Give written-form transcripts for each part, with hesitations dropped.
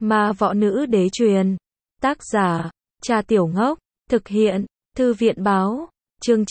Ma võ nữ đế truyền. Tác giả, Trà Tiểu Ngốc. Thực hiện, Thư viện báo. Chương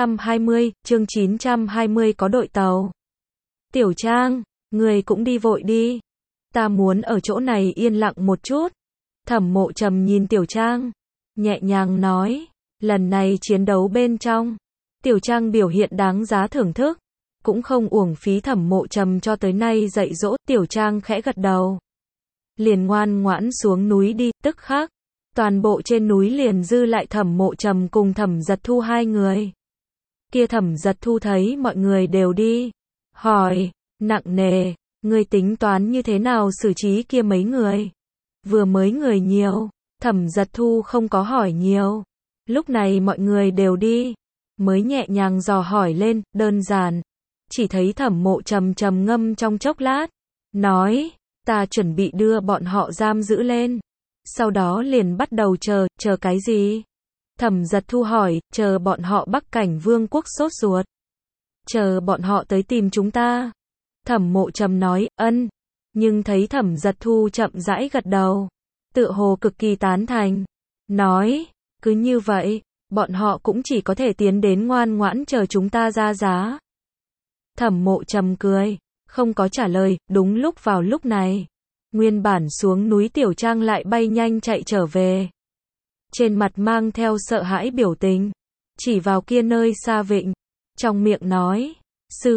920 có đội tàu. Tiểu Trang, người cũng đi vội đi. Ta muốn ở chỗ này yên lặng một chút. Thẩm Mộ Trầm nhìn Tiểu Trang, nhẹ nhàng nói, lần này chiến đấu bên trong, Tiểu Trang biểu hiện đáng giá thưởng thức, cũng không uổng phí Thẩm Mộ Trầm cho tới nay dạy dỗ. Tiểu Trang khẽ gật đầu, liền ngoan ngoãn xuống núi đi. Tức khắc, toàn bộ trên núi liền dư lại Thẩm Mộ Trầm cùng Thẩm Giật Thu hai người. Kia Thẩm Giật Thu thấy mọi người đều đi, hỏi, nặng nề, ngươi tính toán như thế nào xử trí kia mấy người? Vừa mới người nhiều, Thẩm Giật Thu không có hỏi nhiều. Lúc này mọi người đều đi, mới nhẹ nhàng dò hỏi lên, đơn giản. Chỉ thấy Thẩm Mộ Trầm trầm ngâm trong chốc lát, nói, ta chuẩn bị đưa bọn họ giam giữ lên. Sau đó liền bắt đầu chờ cái gì? Thẩm Giật Thu hỏi, chờ bọn họ Bắc Cảnh Vương quốc sốt ruột. Chờ bọn họ tới tìm chúng ta. Thẩm Mộ Trầm nói, ân. Nhưng thấy Thẩm Giật Thu chậm rãi gật đầu, tựa hồ cực kỳ tán thành. Nói, cứ như vậy, bọn họ cũng chỉ có thể tiến đến ngoan ngoãn chờ chúng ta ra giá. Thẩm Mộ Trầm cười, không có trả lời. Đúng lúc vào lúc này, nguyên bản xuống núi Tiểu Trang lại bay nhanh chạy trở về. Trên mặt mang theo sợ hãi biểu tình, chỉ vào kia nơi xa vịnh, trong miệng nói, sư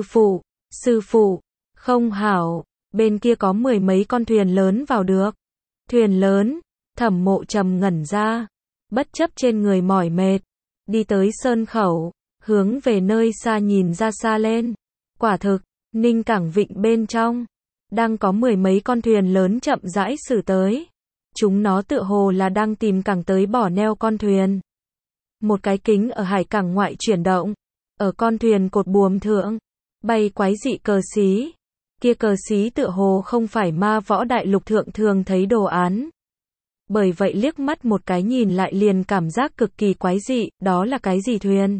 phụ, không hảo, bên kia có 10 mấy con thuyền lớn vào được. Thuyền lớn? Thẩm Mộ Trầm ngẩn ra, bất chấp trên người mỏi mệt, đi tới sơn khẩu, hướng về nơi xa nhìn ra xa lên. Quả thực, Ninh Cảng vịnh bên trong, đang có 10 mấy con thuyền lớn chậm rãi xử tới. Chúng nó tựa hồ là đang tìm cảng tới bỏ neo con thuyền. Một cái kính ở hải cảng ngoại chuyển động, ở con thuyền cột buồm thượng, bay quái dị cờ xí. Kia cờ xí tựa hồ không phải Ma Võ Đại Lục thượng thường thấy đồ án. Bởi vậy liếc mắt một cái nhìn lại liền cảm giác cực kỳ quái dị. Đó là cái gì thuyền?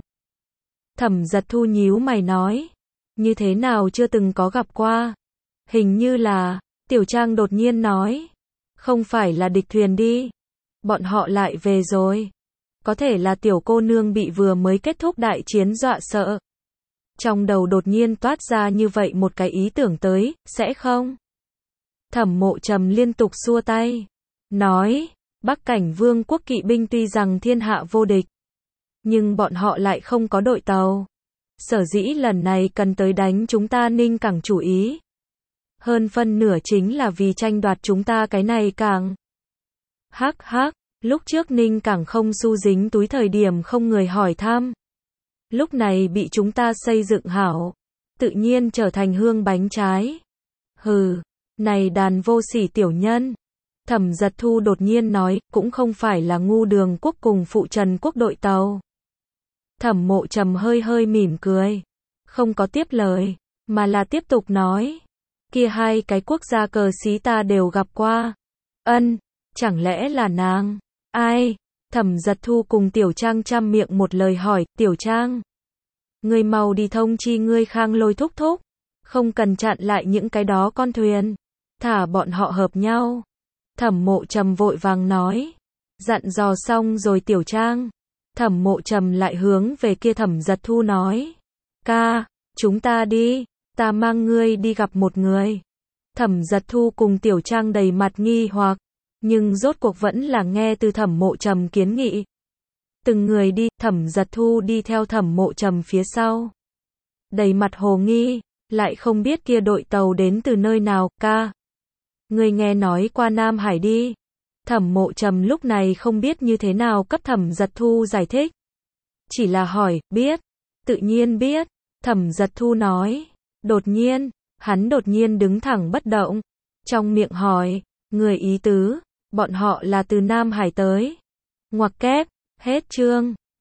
Thẩm Giật Thu nhíu mày nói, như thế nào chưa từng có gặp qua? Hình như là, Tiểu Trang đột nhiên nói, không phải là địch thuyền đi. Bọn họ lại về rồi. Có thể là tiểu cô nương bị vừa mới kết thúc đại chiến dọa sợ. Trong đầu đột nhiên toát ra như vậy một cái ý tưởng tới, sẽ không? Thẩm Mộ Trầm liên tục xua tay, nói, Bắc Cảnh Vương quốc kỵ binh tuy rằng thiên hạ vô địch, nhưng bọn họ lại không có đội tàu. Sở dĩ lần này cần tới đánh chúng ta Ninh Cảng chủ ý. Hơn phân nửa chính là vì tranh đoạt chúng ta cái này cảng. Hắc hắc, lúc trước Ninh Cảng không xu dính túi thời điểm không người hỏi thăm. Lúc này bị chúng ta xây dựng hảo, tự nhiên trở thành hương bánh trái. Hừ, này đàn vô sỉ tiểu nhân. Thẩm Giật Thu đột nhiên nói, cũng không phải là Ngu Đường quốc cùng Phụ Trần quốc đội tàu. Thẩm Mộ Trầm hơi mỉm cười, không có tiếp lời, mà là tiếp tục nói, kia hai cái quốc gia cờ xí ta đều gặp qua. Ân, chẳng lẽ là nàng? Ai? Thẩm Giật Thu cùng Tiểu Trang chăm miệng một lời hỏi, Tiểu Trang, ngươi mau đi thông chi ngươi Khang Lôi thúc thúc, không cần chặn lại những cái đó con thuyền, thả bọn họ hợp nhau. Thẩm Mộ Trầm vội vàng nói, dặn dò xong rồi Tiểu Trang. Thẩm Mộ Trầm lại hướng về kia Thẩm Giật Thu nói, ca, chúng ta đi, ta mang ngươi đi gặp một người. Thẩm Giật Thu cùng Tiểu Trang đầy mặt nghi hoặc, nhưng rốt cuộc vẫn là nghe từ Thẩm Mộ Trầm kiến nghị. Từng người đi, Thẩm Giật Thu đi theo Thẩm Mộ Trầm phía sau, đầy mặt hồ nghi, lại không biết kia đội tàu đến từ nơi nào. Ca, ngươi nghe nói qua Nam Hải đi. Thẩm Mộ Trầm lúc này không biết như thế nào cấp Thẩm Giật Thu giải thích, chỉ là hỏi, biết, tự nhiên biết. Thẩm Giật Thu nói, đột nhiên, hắn đột nhiên đứng thẳng bất động, trong miệng hỏi, người ý tứ, bọn họ là từ Nam Hải tới. Ngoặc kép, hết chương.